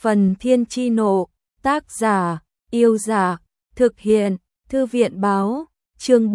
Phần Thiên Chi Nộ, tác giả, Yêu Giả, thực hiện, Thư viện Báo, chương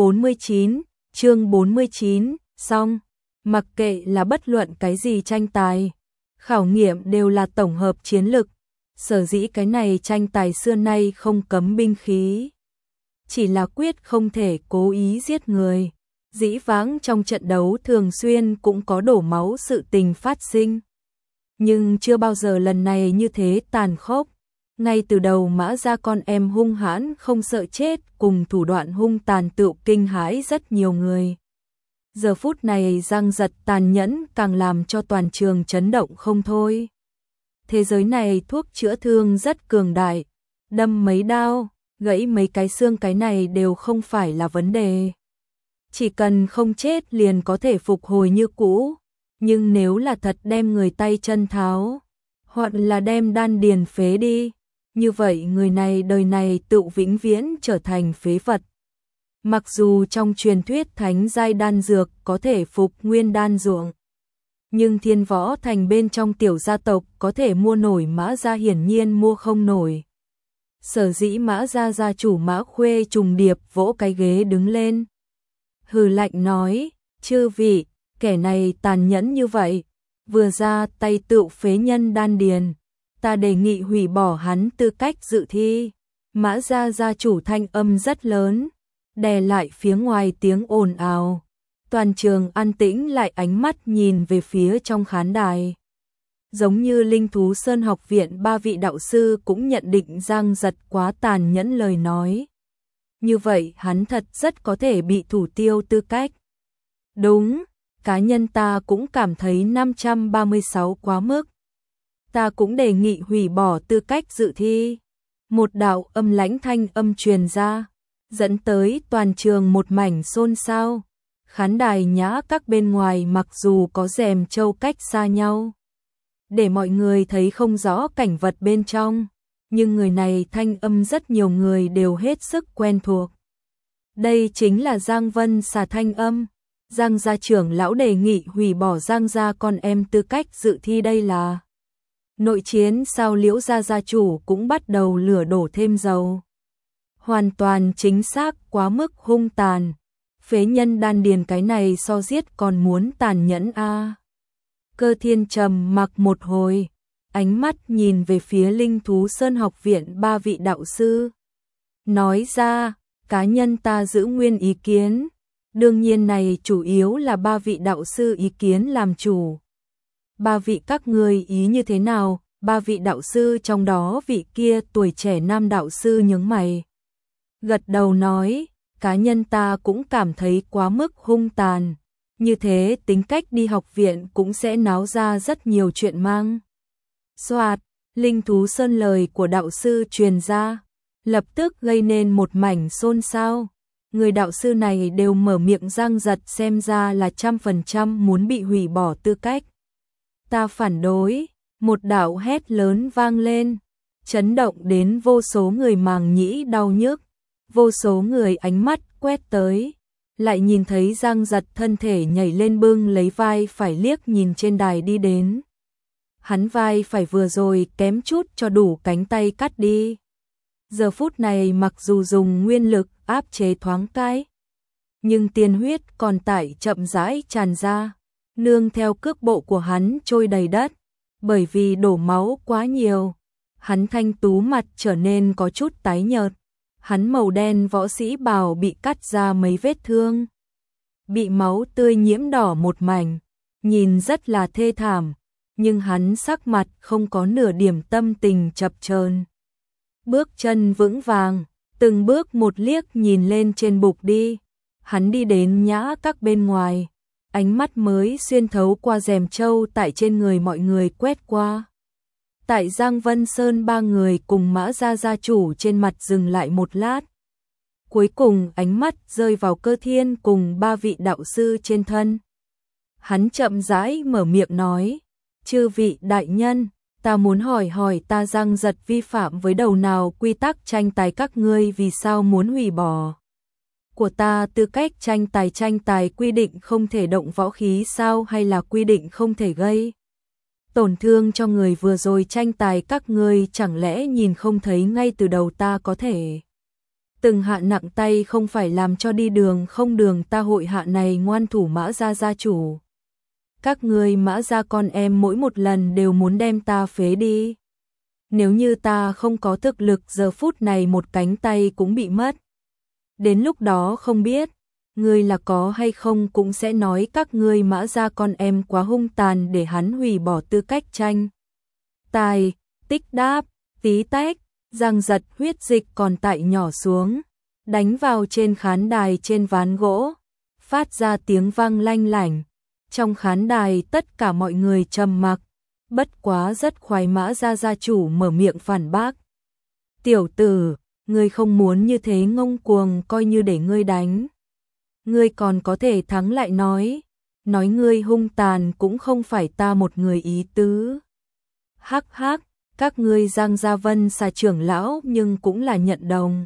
49, xong. Mặc kệ là bất luận cái gì tranh tài, khảo nghiệm đều là tổng hợp chiến lực, sở dĩ cái này tranh tài xưa nay không cấm binh khí. Chỉ là quyết không thể cố ý giết người, dĩ vãng trong trận đấu thường xuyên cũng có đổ máu sự tình phát sinh. Nhưng chưa bao giờ lần này như thế tàn khốc. Ngay từ đầu Mã gia con em hung hãn không sợ chết cùng thủ đoạn hung tàn tựu kinh hãi rất nhiều người. Giờ phút này răng giật tàn nhẫn càng làm cho toàn trường chấn động không thôi. Thế giới này thuốc chữa thương rất cường đại, đâm mấy đao, gãy mấy cái xương cái này đều không phải là vấn đề. Chỉ cần không chết liền có thể phục hồi như cũ. Nhưng nếu là thật đem người tay chân tháo, hoặc là đem đan điền phế đi, như vậy người này đời này tự vĩnh viễn trở thành phế vật. Mặc dù trong truyền thuyết thánh giai đan dược có thể phục nguyên đan ruộng, nhưng Thiên Võ Thành bên trong tiểu gia tộc có thể mua nổi Mã gia hiển nhiên mua không nổi. Sở dĩ Mã gia gia chủ Mã Khuê trùng điệp vỗ cái ghế đứng lên. Hừ lạnh nói, chư vị, kẻ này tàn nhẫn như vậy, vừa ra tay tựu phế nhân đan điền, ta đề nghị hủy bỏ hắn tư cách dự thi. Mã gia gia chủ thanh âm rất lớn, đè lại phía ngoài tiếng ồn ào. Toàn trường an tĩnh lại ánh mắt nhìn về phía trong khán đài. Giống như Linh Thú Sơn học viện ba vị đạo sư cũng nhận định Giang Giật quá tàn nhẫn lời nói. Như vậy hắn thật rất có thể bị thủ tiêu tư cách. Đúng, cá nhân ta cũng cảm thấy 536 quá mức. Ta cũng đề nghị hủy bỏ tư cách dự thi. Một đạo âm lãnh thanh âm truyền ra, dẫn tới toàn trường một mảnh xôn xao. Khán đài nhã các bên ngoài mặc dù có rèm châu cách xa nhau, để mọi người thấy không rõ cảnh vật bên trong, nhưng người này thanh âm rất nhiều người đều hết sức quen thuộc. Đây chính là Giang Vân Xà thanh âm. Giang gia trưởng lão đề nghị hủy bỏ Giang gia con em tư cách dự thi, đây là nội chiến sao? Liễu gia gia chủ cũng bắt đầu lửa đổ thêm dầu. Hoàn toàn chính xác, quá mức hung tàn. Phế nhân đan điền cái này so giết còn muốn tàn nhẫn a. Cơ Thiên trầm mặc một hồi, ánh mắt nhìn về phía Linh Thú Sơn học viện ba vị đạo sư. Nói ra, cá nhân ta giữ nguyên ý kiến. Đương nhiên này chủ yếu là ba vị đạo sư ý kiến làm chủ. Ba vị các người ý như thế nào? Ba vị đạo sư trong đó vị kia tuổi trẻ nam đạo sư nhướng mày, gật đầu nói, cá nhân ta cũng cảm thấy quá mức hung tàn. Như thế tính cách đi học viện cũng sẽ náo ra rất nhiều chuyện mang. Soạt, Linh Thú Sơn lời của đạo sư truyền ra, lập tức gây nên một mảnh xôn xao. Người đạo sư này đều mở miệng. Giang Giật xem ra là 100% muốn bị hủy bỏ tư cách. Ta phản đối, một đạo hét lớn vang lên, chấn động đến vô số người màng nhĩ đau nhức. Vô số người ánh mắt quét tới, lại nhìn thấy Giang Giật thân thể nhảy lên bưng lấy vai phải liếc nhìn trên đài đi đến. Hắn vai phải vừa rồi kém chút cho đủ cánh tay cắt đi. Giờ phút này mặc dù dùng nguyên lực áp chế thoáng cái, nhưng tiên huyết còn tại chậm rãi tràn ra, nương theo cước bộ của hắn trôi đầy đất. Bởi vì đổ máu quá nhiều, hắn thanh tú mặt trở nên có chút tái nhợt. Hắn màu đen võ sĩ bào bị cắt ra mấy vết thương, bị máu tươi nhiễm đỏ một mảnh, nhìn rất là thê thảm, nhưng hắn sắc mặt không có nửa điểm tâm tình chập chờn. Bước chân vững vàng, từng bước một liếc nhìn lên trên bục đi. Hắn đi đến nhã các bên ngoài, ánh mắt mới xuyên thấu qua rèm châu tại trên người mọi người quét qua. Tại Giang Vân Sơn ba người cùng Mã gia gia chủ trên mặt dừng lại một lát. Cuối cùng ánh mắt rơi vào Cơ Thiên cùng ba vị đạo sư trên thân. Hắn chậm rãi mở miệng nói, chư vị đại nhân, ta muốn hỏi ta Giang Giật vi phạm với đầu nào quy tắc tranh tài các ngươi vì sao muốn hủy bỏ? Của ta tư cách tranh tài quy định không thể động võ khí sao, hay là quy định không thể gây tổn thương cho người vừa rồi tranh tài các ngươi chẳng lẽ nhìn không thấy ngay từ đầu ta có thể từng hạ nặng tay không phải làm cho đi đường không đường ta hội hạ này ngoan thủ Mã gia gia chủ. Các ngươi Mã gia con em mỗi một lần đều muốn đem ta phế đi. Nếu như ta không có thực lực giờ phút này một cánh tay cũng bị mất. Đến lúc đó không biết, ngươi là có hay không cũng sẽ nói các ngươi Mã gia con em quá hung tàn để hắn hủy bỏ tư cách tranh. Tài, tích đáp, tí tách, răng giật huyết dịch còn tại nhỏ xuống, đánh vào trên khán đài trên ván gỗ, phát ra tiếng vang lanh lảnh. Trong khán đài tất cả mọi người trầm mặc, bất quá rất khoái Mã gia gia chủ mở miệng phản bác. Tiểu tử, ngươi không muốn như thế ngông cuồng coi như để ngươi đánh. Ngươi còn có thể thắng lại nói ngươi hung tàn cũng không phải ta một người ý tứ. Hắc hắc, các ngươi Giang Gia Vân xà trưởng lão nhưng cũng là nhận đồng.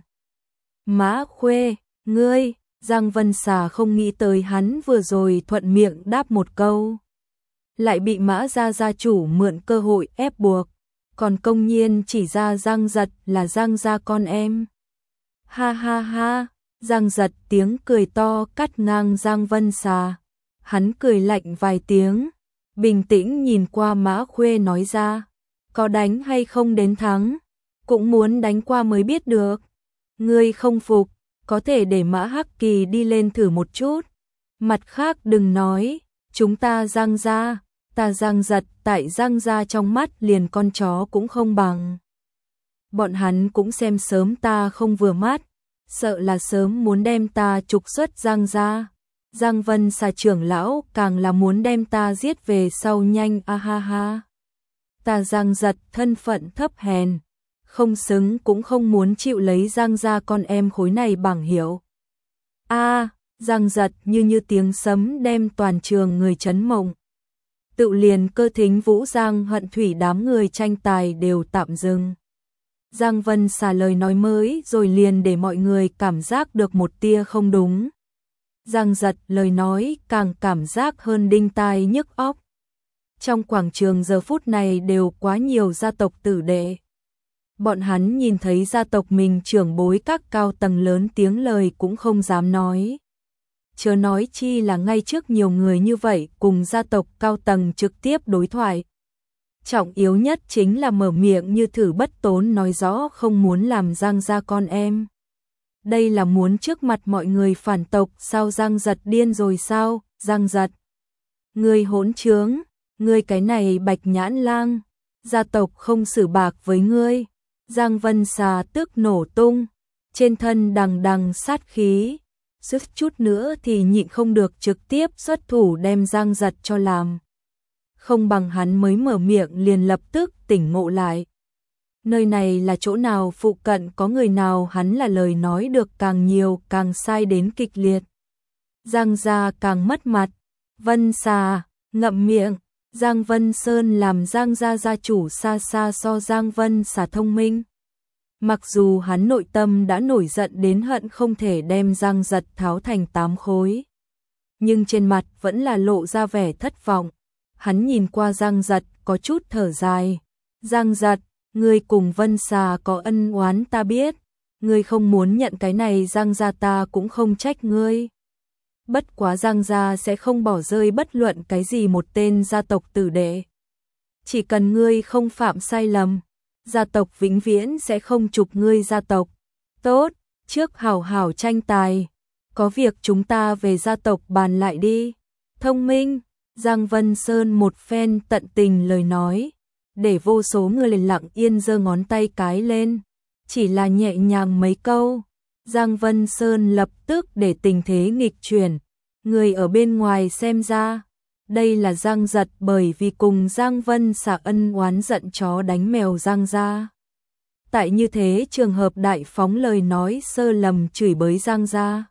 Mã Khuê, ngươi, Giang Vân xà không nghĩ tới hắn vừa rồi thuận miệng đáp một câu. Lại bị Mã gia gia chủ mượn cơ hội ép buộc, còn công nhiên chỉ ra Giang Giật là Giang gia con em. Ha ha ha, Giang Giật tiếng cười to cắt ngang Giang Vân xà. Hắn cười lạnh vài tiếng, bình tĩnh nhìn qua Mã Khuê nói ra, có đánh hay không đến thắng, cũng muốn đánh qua mới biết được. Ngươi không phục, có thể để Mã Hắc Kỳ đi lên thử một chút. Mặt khác đừng nói, chúng ta Giang gia, ta Giang Giật tại Giang gia trong mắt liền con chó cũng không bằng. Bọn hắn cũng xem sớm ta không vừa mắt, sợ là sớm muốn đem ta trục xuất Giang gia. Giang Vân xà trưởng lão càng là muốn đem ta giết về sau nhanh a ha ha. Ta Giang Giật thân phận thấp hèn, không xứng cũng không muốn chịu lấy Giang gia con em khối này bảng hiệu. A, Giang Giật như tiếng sấm đem toàn trường người chấn mộng. Tự liền Cơ Thính Vũ Giang Hận Thủy đám người tranh tài đều tạm dừng. Giang Vân xà lời nói mới rồi liền để mọi người cảm giác được một tia không đúng. Giang Giật lời nói càng cảm giác hơn đinh tai nhức óc. Trong quảng trường giờ phút này đều quá nhiều gia tộc tử đệ. Bọn hắn nhìn thấy gia tộc mình trưởng bối các cao tầng lớn tiếng lời cũng không dám nói. Chớ nói chi là ngay trước nhiều người như vậy cùng gia tộc cao tầng trực tiếp đối thoại. Trọng yếu nhất chính là mở miệng như thử bất tốn nói rõ không muốn làm Giang gia con em. Đây là muốn trước mặt mọi người phản tộc sao? Giang Giật điên rồi sao? Giang Giật, ngươi hỗn trướng, ngươi cái này bạch nhãn lang, gia tộc không xử bạc với ngươi. Giang Vân xà tức nổ tung, trên thân đằng đằng sát khí, suýt chút nữa thì nhịn không được trực tiếp xuất thủ đem Giang Giật cho làm. Không bằng hắn mới mở miệng liền lập tức tỉnh ngộ lại. Nơi này là chỗ nào, phụ cận có người nào, hắn là lời nói được càng nhiều càng sai đến kịch liệt. Giang gia càng mất mặt. Vân xà, ngậm miệng. Giang Vân Sơn làm Giang gia gia chủ xa xa so Giang Vân xà thông minh. Mặc dù hắn nội tâm đã nổi giận đến hận không thể đem Giang Giật tháo thành 8 khối, nhưng trên mặt vẫn là lộ ra vẻ thất vọng. Hắn nhìn qua Giang Giật có chút thở dài. Giang Giật, ngươi cùng Vân xà có ân oán ta biết, ngươi không muốn nhận cái này Giang gia ta cũng không trách ngươi. Bất quá Giang gia sẽ không bỏ rơi bất luận cái gì một tên gia tộc tử đệ. Chỉ cần ngươi không phạm sai lầm, gia tộc vĩnh viễn sẽ không trục ngươi gia tộc. Tốt, trước hảo hảo tranh tài, có việc chúng ta về gia tộc bàn lại đi. Thông minh, Giang Vân Sơn một phen tận tình lời nói, để vô số người liền lặng yên giơ ngón tay cái lên, chỉ là nhẹ nhàng mấy câu. Giang Vân Sơn lập tức để tình thế nghịch chuyển. Người ở bên ngoài xem ra, đây là Giang Giật bởi vì cùng Giang Vân xà ân oán giận chó đánh mèo Giang gia. Tại như thế trường hợp đại phóng lời nói sơ lầm chửi bới Giang gia.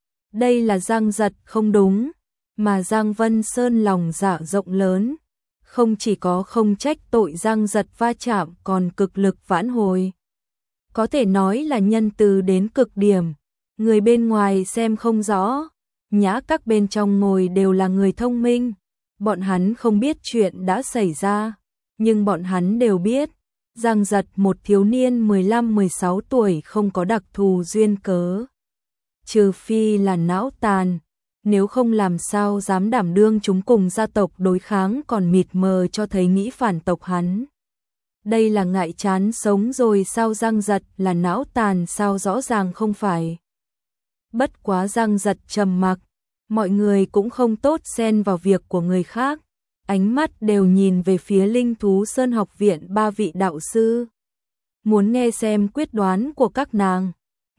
Đây là Giang Giật không đúng, mà Giang Vân Sơn lòng dạ rộng lớn, không chỉ có không trách tội Giang Giật va chạm còn cực lực vãn hồi. Có thể nói là nhân từ đến cực điểm. Người bên ngoài xem không rõ, nhã các bên trong ngồi đều là người thông minh. Bọn hắn không biết chuyện đã xảy ra, nhưng bọn hắn đều biết, Giang Giật một thiếu niên 15-16 tuổi không có đặc thù duyên cớ. Trừ phi là não tàn, nếu không làm sao dám đảm đương chúng cùng gia tộc đối kháng, còn mịt mờ cho thấy nghĩ phản tộc hắn. Đây là ngại chán sống rồi sao? Giang Giật là não tàn sao? Rõ ràng không phải. Bất quá Giang Giật trầm mặc, mọi người cũng không tốt xen vào việc của người khác, ánh mắt đều nhìn về phía Linh Thú Sơn học viện ba vị đạo sư. Muốn nghe xem quyết đoán của các nàng.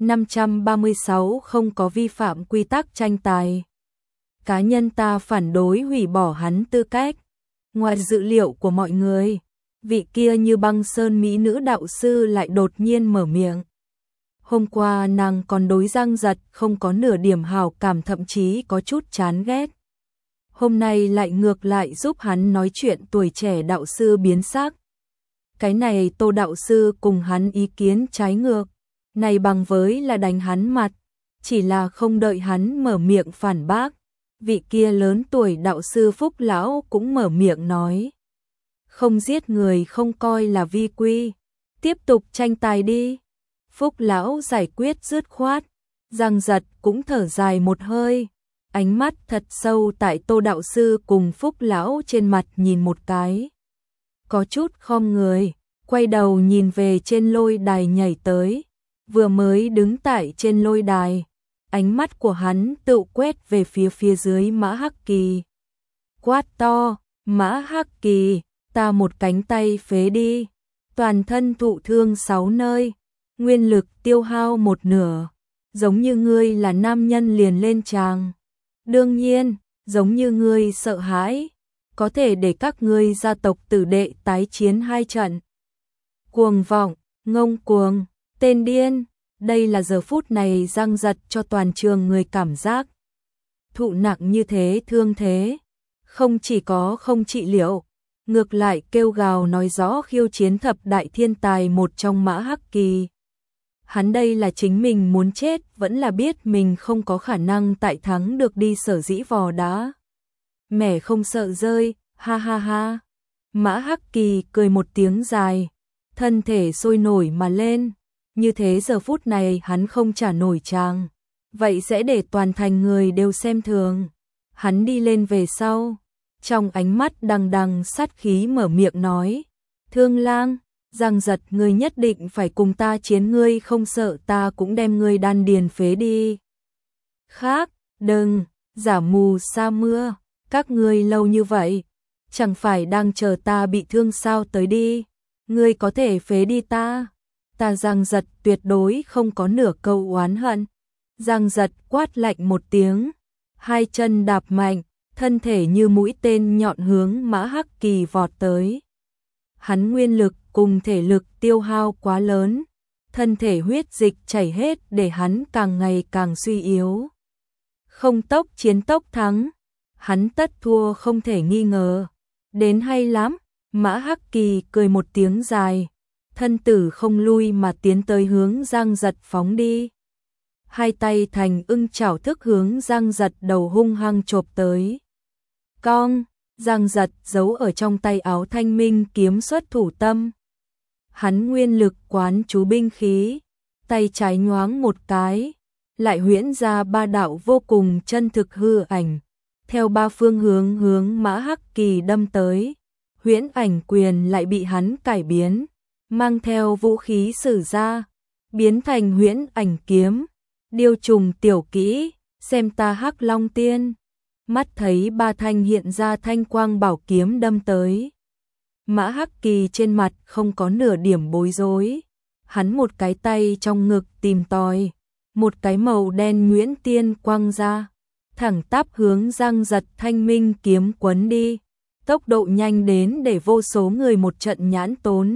536 không có vi phạm quy tắc tranh tài. Cá nhân ta phản đối hủy bỏ hắn tư cách. Ngoài dự liệu của mọi người, vị kia như băng sơn mỹ nữ đạo sư lại đột nhiên mở miệng. Hôm qua nàng còn đối Giang Giật không có nửa điểm hảo cảm, thậm chí có chút chán ghét. Hôm nay lại ngược lại giúp hắn nói chuyện, tuổi trẻ đạo sư biến sắc. Cái này Tô đạo sư cùng hắn ý kiến trái ngược, này bằng với là đánh hắn mặt, chỉ là không đợi hắn mở miệng phản bác. Vị kia lớn tuổi đạo sư Phúc Lão cũng mở miệng nói. Không giết người không coi là vi quy, tiếp tục tranh tài đi. Phúc Lão giải quyết dứt khoát, Giang Giật cũng thở dài một hơi, ánh mắt thật sâu tại Tô đạo sư cùng Phúc Lão trên mặt nhìn một cái. Có chút khom người, quay đầu nhìn về trên lôi đài nhảy tới, vừa mới đứng tại trên lôi đài, ánh mắt của hắn tự quét về phía dưới Mã Hắc Kỳ. Quát to, Mã Hắc Kỳ, ta một cánh tay phế đi, toàn thân thụ thương 6 nơi, nguyên lực tiêu hao 1/2, giống như ngươi là nam nhân liền lên tràng. Đương nhiên, giống như ngươi sợ hãi, có thể để các ngươi gia tộc tử đệ tái chiến 2 trận. Cuồng vọng, ngông cuồng, tên điên, đây là giờ phút này Giang Giật cho toàn trường người cảm giác. Thụ nặng như thế thương thế, không chỉ có không trị liệu, ngược lại kêu gào nói rõ khiêu chiến thập đại thiên tài một trong Mã Hắc Kỳ. Hắn đây là chính mình muốn chết, vẫn là biết mình không có khả năng tại thắng được đi, sở dĩ vò đá mẻ không sợ rơi, ha ha ha. Mã Hắc Kỳ cười một tiếng dài, thân thể sôi nổi mà lên, như thế giờ phút này hắn không trả nổi tràng, vậy sẽ để toàn thành người đều xem thường. Hắn đi lên về sau, trong ánh mắt đằng đằng sát khí mở miệng nói, Thương Lang, Giang Giật, ngươi nhất định phải cùng ta chiến, ngươi không sợ ta cũng đem ngươi đan điền phế đi. Khác, đừng, giả mù sa mưa, các ngươi lâu như vậy, chẳng phải đang chờ ta bị thương sao? Tới đi, ngươi có thể phế đi ta. Ta Giang Giật tuyệt đối không có nửa câu oán hận. Giang Giật quát lạnh một tiếng, hai chân đạp mạnh, thân thể như mũi tên nhọn hướng Mã Hắc Kỳ vọt tới. Hắn nguyên lực cùng thể lực tiêu hao quá lớn, thân thể huyết dịch chảy hết để hắn càng ngày càng suy yếu. Không tốc chiến tốc thắng, hắn tất thua không thể nghi ngờ. Đến hay lắm, Mã Hắc Kỳ cười một tiếng dài, thân tử không lui mà tiến tới hướng Giang Giật phóng đi. Hai tay thành ưng chảo thức hướng Giang Giật đầu hung hăng chộp tới. Cong, Giang Giật giấu ở trong tay áo thanh minh kiếm xuất thủ tâm. Hắn nguyên lực quán chú binh khí, tay trái nhoáng một cái, lại huyễn ra 3 đạo vô cùng chân thực hư ảnh, theo 3 phương hướng hướng Mã Hắc Kỳ đâm tới. Huyễn ảnh quyền lại bị hắn cải biến, mang theo vũ khí sử ra, biến thành huyễn ảnh kiếm, điêu trùng tiểu kỹ, xem ta Hắc Long Tiên. Mắt thấy 3 thanh hiện ra thanh quang bảo kiếm đâm tới. Mã Hắc Kỳ trên mặt không có nửa điểm bối rối, hắn một cái tay trong ngực tìm tòi, một cái màu đen nhuyễn tiên quang ra, thẳng tắp hướng Giang Giật thanh minh kiếm quấn đi, tốc độ nhanh đến để vô số người một trận nhãn tốn.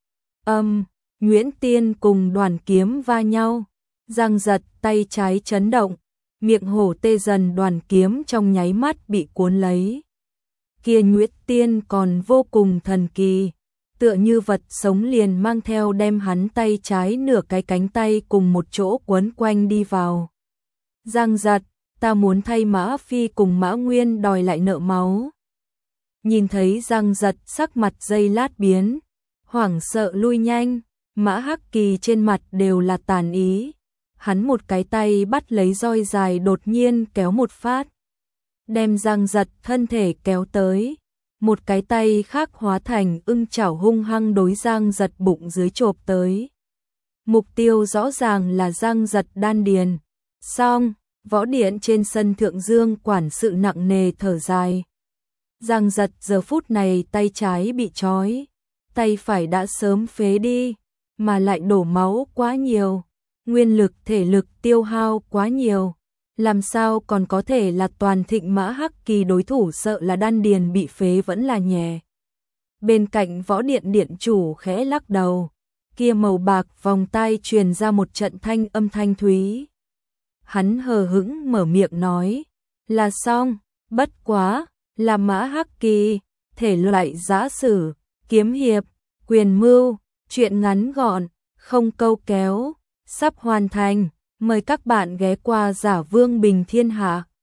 Nhuyễn tiên cùng đoàn kiếm va nhau, Giang Giật tay trái chấn động, miệng hổ tê dần, đoàn kiếm trong nháy mắt bị cuốn lấy. Kia nhuyễn tiên còn vô cùng thần kỳ, tựa như vật sống liền mang theo đem hắn tay trái nửa cái cánh tay cùng một chỗ quấn quanh đi vào. Giang Giật, ta muốn thay Mã Phi cùng Mã Nguyên đòi lại nợ máu. Nhìn thấy Giang Giật sắc mặt giây lát biến, hoảng sợ lui nhanh, Mã Hắc Kỳ trên mặt đều là tàn ý. Hắn một cái tay bắt lấy roi dài đột nhiên kéo một phát, đem Giang Giật thân thể kéo tới. Một cái tay khác hóa thành ưng chảo hung hăng đối Giang Giật bụng dưới chộp tới. Mục tiêu rõ ràng là Giang Giật đan điền. Xong, võ điện trên sân thượng dương quản sự nặng nề thở dài. Giang Giật giờ phút này tay trái bị trói, tay phải đã sớm phế đi, mà lại đổ máu quá nhiều, nguyên lực thể lực tiêu hao quá nhiều. Làm sao còn có thể là toàn thịnh Mã Hắc Kỳ đối thủ, sợ là đan điền bị phế vẫn là nhẹ. Bên cạnh võ điện điện chủ khẽ lắc đầu, kia màu bạc vòng tay truyền ra một trận thanh âm thanh thúy. Hắn hờ hững mở miệng nói, là xong, bất quá, là Mã Hắc Kỳ, thể loại giã sử, kiếm hiệp, quyền mưu, chuyện ngắn gọn, không câu kéo, sắp hoàn thành. Mời các bạn ghé qua Giả Vương Bình Thiên Hạ.